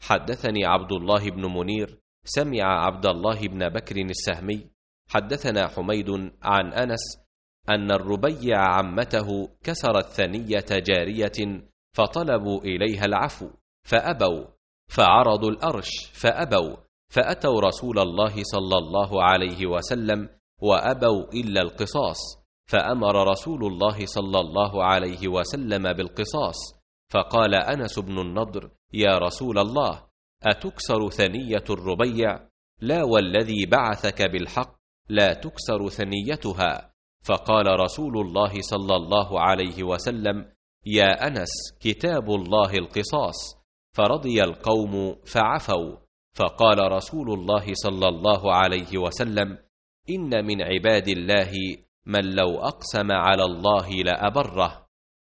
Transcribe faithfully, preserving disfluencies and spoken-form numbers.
حدثني عبد الله بن منير سمع عبد الله بن بكر السهمي حدثنا حميد عن أنس أن الربيع عمته كسرت ثنية جارية فطلبوا إليها العفو فأبوا، فعرضوا الأرش فأبوا، فأتوا رسول الله صلى الله عليه وسلم وأبوا إلا القصاص، فأمر رسول الله صلى الله عليه وسلم بالقصاص. فقال أنس بن النضر: يا رسول الله، أتكسر ثنية الربيع؟ لا والذي بعثك بالحق لا تكسر ثنيتها. فقال رسول الله صلى الله عليه وسلم: يا أنس، كتاب الله القصاص. فرضي القوم فعفوا. فقال رسول الله صلى الله عليه وسلم: إن من عباد الله من لو أقسم على الله لأبره.